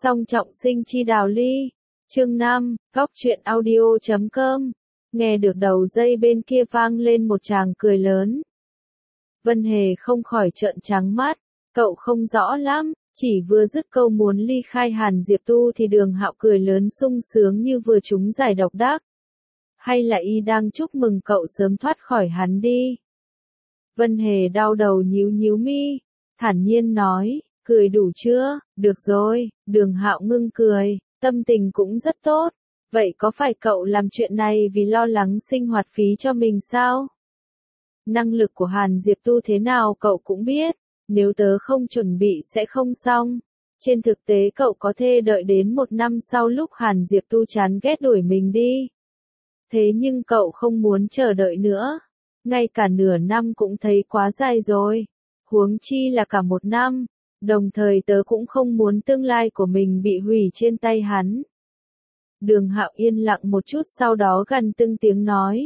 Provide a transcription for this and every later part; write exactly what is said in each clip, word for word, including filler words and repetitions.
Song trọng sinh chi đào ly. Chương năm, góc truyện audio chấm com. Nghe được đầu dây bên kia vang lên một tràng cười lớn. Vân Hề không khỏi trợn trắng mắt, cậu không rõ lắm, chỉ vừa dứt câu muốn ly khai Hàn Diệp Tu thì Đường Hạo cười lớn sung sướng như vừa trúng giải độc đắc. Hay là y đang chúc mừng cậu sớm thoát khỏi hắn đi? Vân Hề đau đầu nhíu nhíu mi, thản nhiên nói, cười đủ chưa? Được rồi. Đường Hạo ngưng cười, tâm tình cũng rất tốt. Vậy có phải cậu làm chuyện này vì lo lắng sinh hoạt phí cho mình sao? Năng lực của Hàn Diệp Tu thế nào cậu cũng biết, nếu tớ không chuẩn bị sẽ không xong. Trên thực tế cậu có thể đợi đến một năm sau lúc Hàn Diệp Tu chán ghét đuổi mình đi. Thế nhưng cậu không muốn chờ đợi nữa. Ngay cả nửa năm cũng thấy quá dài rồi. Huống chi là cả một năm. Đồng thời tớ cũng không muốn tương lai của mình bị hủy trên tay hắn. Đường Hạo yên lặng một chút sau đó gần từng tiếng nói.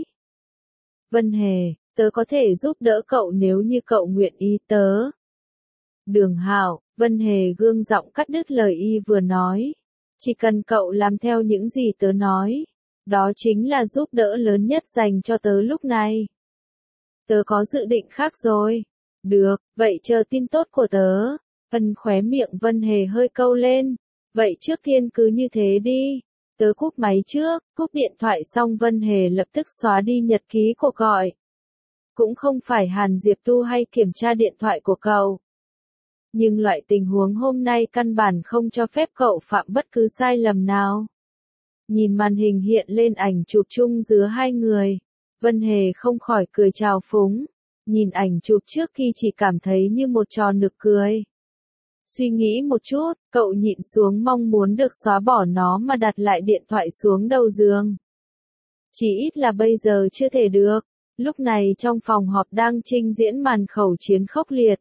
Vân Hề, tớ có thể giúp đỡ cậu nếu như cậu nguyện ý tớ. Đường Hạo, Vân Hề gương giọng cắt đứt lời y vừa nói. Chỉ cần cậu làm theo những gì tớ nói. Đó chính là giúp đỡ lớn nhất dành cho tớ lúc này. Tớ có dự định khác rồi. Được, vậy chờ tin tốt của tớ. Ân khóe miệng Vân Hề hơi câu lên. Vậy trước tiên cứ như thế đi. Tớ cúp máy trước, cúp điện thoại xong Vân Hề lập tức xóa đi nhật ký cuộc gọi. Cũng không phải Hàn Diệp Tu hay kiểm tra điện thoại của cậu. Nhưng loại tình huống hôm nay căn bản không cho phép cậu phạm bất cứ sai lầm nào. Nhìn màn hình hiện lên ảnh chụp chung giữa hai người. Vân Hề không khỏi cười trào phúng. Nhìn ảnh chụp trước khi chỉ cảm thấy như một trò nực cười. Suy nghĩ một chút, cậu nhịn xuống mong muốn được xóa bỏ nó mà đặt lại điện thoại xuống đầu giường. Chỉ ít là bây giờ chưa thể được. Lúc này trong phòng họp đang trình diễn màn khẩu chiến khốc liệt.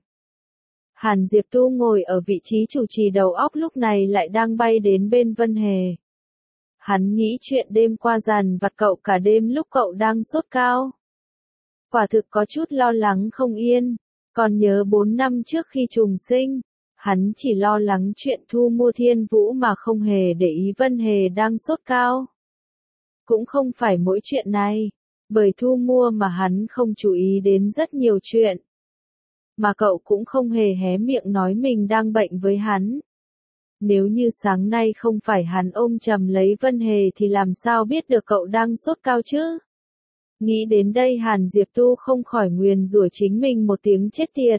Hàn Diệp Tu ngồi ở vị trí chủ trì đầu óc lúc này lại đang bay đến bên Vân Hề. Hắn nghĩ chuyện đêm qua dằn vặt cậu cả đêm lúc cậu đang sốt cao. Quả thực có chút lo lắng không yên. Còn nhớ bốn năm trước khi trùng sinh. Hắn chỉ lo lắng chuyện thu mua Thiên Vũ mà không hề để ý Vân Hề đang sốt cao. Cũng không phải mỗi chuyện này, bởi thu mua mà hắn không chú ý đến rất nhiều chuyện. Mà cậu cũng không hề hé miệng nói mình đang bệnh với hắn. Nếu như sáng nay không phải hắn ôm chầm lấy Vân Hề thì làm sao biết được cậu đang sốt cao chứ? Nghĩ đến đây Hàn Diệp Tu không khỏi nguyền rủa chính mình một tiếng chết tiệt.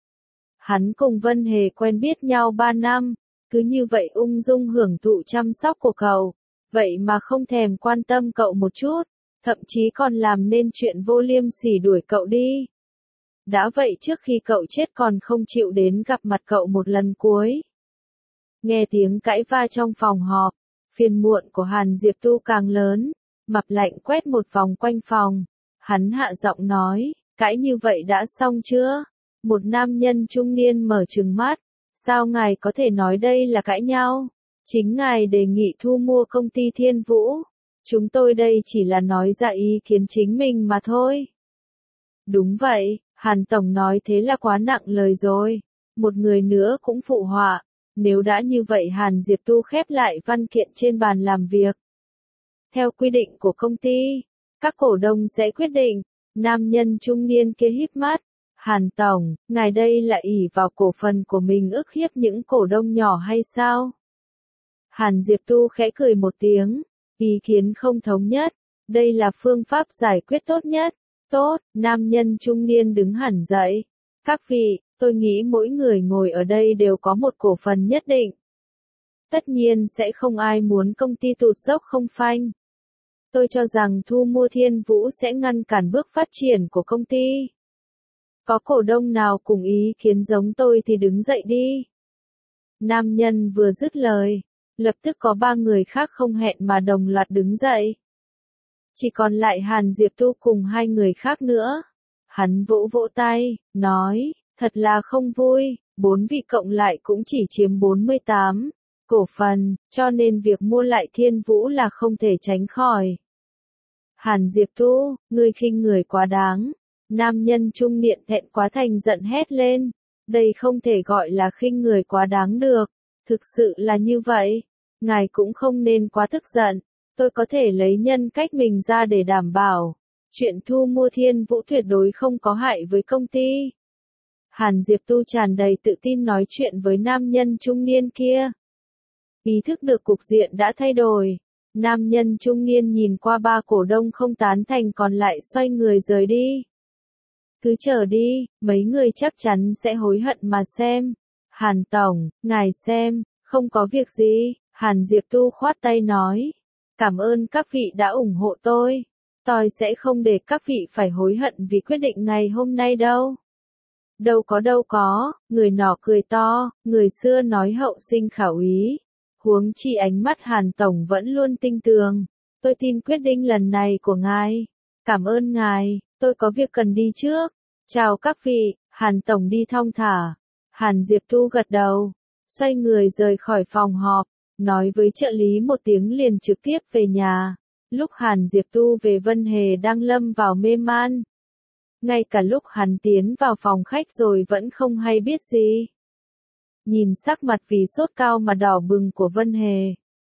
Hắn cùng Vân Hề quen biết nhau ba năm, cứ như vậy ung dung hưởng thụ chăm sóc của cậu, vậy mà không thèm quan tâm cậu một chút, thậm chí còn làm nên chuyện vô liêm sỉ đuổi cậu đi. Đã vậy trước khi cậu chết còn không chịu đến gặp mặt cậu một lần cuối. Nghe tiếng cãi va trong phòng họp, phiền muộn của Hàn Diệp Tu càng lớn, mặt lạnh quét một vòng quanh phòng, hắn hạ giọng nói, cãi như vậy đã xong chưa? Một nam nhân trung niên mở trừng mắt, sao ngài có thể nói đây là cãi nhau? Chính ngài đề nghị thu mua công ty Thiên Vũ. Chúng tôi đây chỉ là nói ra ý kiến chính mình mà thôi. Đúng vậy, Hàn Tổng nói thế là quá nặng lời rồi. Một người nữa cũng phụ họa. Nếu đã như vậy Hàn Diệp Tu khép lại văn kiện trên bàn làm việc. Theo quy định của công ty, các cổ đông sẽ quyết định. Nam nhân trung niên kia híp mắt. Hàn Tổng, ngài đây là ỷ vào cổ phần của mình ức hiếp những cổ đông nhỏ hay sao? Hàn Diệp Tu khẽ cười một tiếng, ý kiến không thống nhất, đây là phương pháp giải quyết tốt nhất. Tốt, nam nhân trung niên đứng hẳn dậy. Các vị, tôi nghĩ mỗi người ngồi ở đây đều có một cổ phần nhất định. Tất nhiên sẽ không ai muốn công ty tụt dốc không phanh. Tôi cho rằng thu mua Thiên Vũ sẽ ngăn cản bước phát triển của công ty. Có cổ đông nào cùng ý kiến giống tôi thì đứng dậy đi. Nam nhân vừa dứt lời, lập tức có ba người khác không hẹn mà đồng loạt đứng dậy. Chỉ còn lại Hàn Diệp Tu cùng hai người khác nữa. Hắn vỗ vỗ tay, nói, thật là không vui, bốn vị cộng lại cũng chỉ chiếm bốn mươi tám cổ phần, cho nên việc mua lại Thiên Vũ là không thể tránh khỏi. Hàn Diệp Tu, ngươi khinh người quá đáng. Nam nhân trung niên thẹn quá thành giận hét lên. Đây không thể gọi là khinh người quá đáng được. Thực sự là như vậy. Ngài cũng không nên quá tức giận. Tôi có thể lấy nhân cách mình ra để đảm bảo. Chuyện thu mua Thiên Vũ tuyệt đối không có hại với công ty. Hàn Diệp Tu tràn đầy tự tin nói chuyện với nam nhân trung niên kia. Ý thức được cục diện đã thay đổi. Nam nhân trung niên nhìn qua ba cổ đông không tán thành còn lại xoay người rời đi. Cứ chờ đi, mấy người chắc chắn sẽ hối hận mà xem. Hàn Tổng, ngài xem, không có việc gì, Hàn Diệp Tu khoát tay nói. Cảm ơn các vị đã ủng hộ tôi. Tôi sẽ không để các vị phải hối hận vì quyết định ngày hôm nay đâu. Đâu có đâu có, người nọ cười to, người xưa nói hậu sinh khảo ý. Huống chi ánh mắt Hàn Tổng vẫn luôn tinh tường. Tôi tin quyết định lần này của ngài. Cảm ơn ngài, tôi có việc cần đi trước. Chào các vị, Hàn Tổng đi thong thả. Hàn Diệp Tu gật đầu, xoay người rời khỏi phòng họp, nói với trợ lý một tiếng liền trực tiếp về nhà. Lúc Hàn Diệp Tu về Vân Hề đang lâm vào mê man. Ngay cả lúc hắn tiến vào phòng khách rồi vẫn không hay biết gì. Nhìn sắc mặt vì sốt cao mà đỏ bừng của Vân Hề.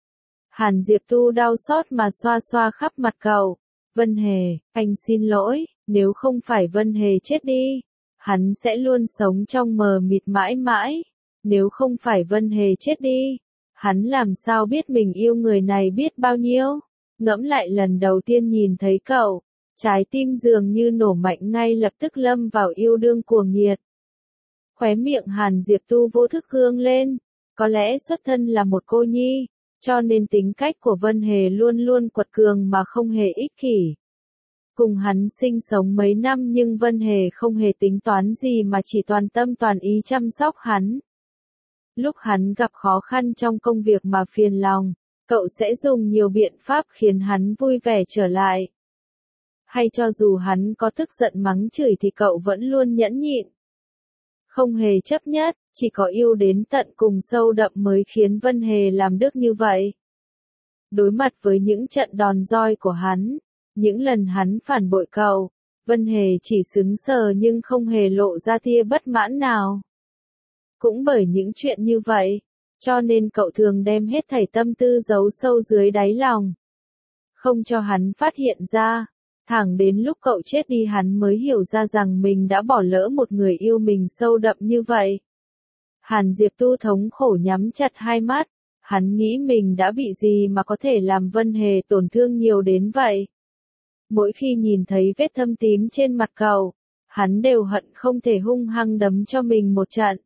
Hàn Diệp Tu đau xót mà xoa xoa khắp mặt cậu. Vân Hề, anh xin lỗi, nếu không phải Vân Hề chết đi, hắn sẽ luôn sống trong mờ mịt mãi mãi. Nếu không phải Vân Hề chết đi, hắn làm sao biết mình yêu người này biết bao nhiêu. Ngẫm lại lần đầu tiên nhìn thấy cậu, trái tim dường như nổ mạnh ngay lập tức lâm vào yêu đương cuồng nhiệt. Khóe miệng Hàn Diệp Tu vô thức gương lên, có lẽ xuất thân là một cô nhi, cho nên tính cách của Vân Hề luôn luôn quật cường mà không hề ích kỷ. Cùng hắn sinh sống mấy năm nhưng Vân Hề không hề tính toán gì mà chỉ toàn tâm toàn ý chăm sóc hắn. Lúc hắn gặp khó khăn trong công việc mà phiền lòng, cậu sẽ dùng nhiều biện pháp khiến hắn vui vẻ trở lại. Hay cho dù hắn có tức giận mắng chửi thì cậu vẫn luôn nhẫn nhịn. Không hề chấp nhất, chỉ có yêu đến tận cùng sâu đậm mới khiến Vân Hề làm được như vậy. Đối mặt với những trận đòn roi của hắn, những lần hắn phản bội cậu, Vân Hề chỉ sững sờ nhưng không hề lộ ra tia bất mãn nào. Cũng bởi những chuyện như vậy, cho nên cậu thường đem hết thảy tâm tư giấu sâu dưới đáy lòng. Không cho hắn phát hiện ra, thẳng đến lúc cậu chết đi hắn mới hiểu ra rằng mình đã bỏ lỡ một người yêu mình sâu đậm như vậy. Hàn Diệp Tu thống khổ nhắm chặt hai mắt, hắn nghĩ mình đã bị gì mà có thể làm Vân Hề tổn thương nhiều đến vậy. Mỗi khi nhìn thấy vết thâm tím trên mặt cậu, hắn đều hận không thể hung hăng đấm cho mình một trận.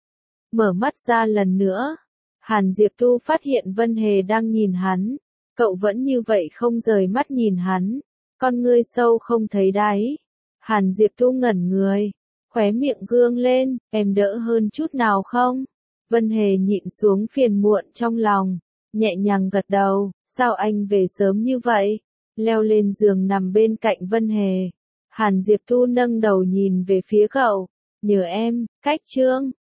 Mở mắt ra lần nữa, Hàn Diệp Tu phát hiện Vân Hề đang nhìn hắn, cậu vẫn như vậy không rời mắt nhìn hắn, con ngươi sâu không thấy đáy. Hàn Diệp Tu ngẩn người, khóe miệng gương lên, em đỡ hơn chút nào không? Vân Hề nhịn xuống phiền muộn trong lòng, nhẹ nhàng gật đầu, sao anh về sớm như vậy? Leo lên giường nằm bên cạnh Vân Hề. Hàn Diệp Tu nâng đầu nhìn về phía cậu, nhờ em, cách trương.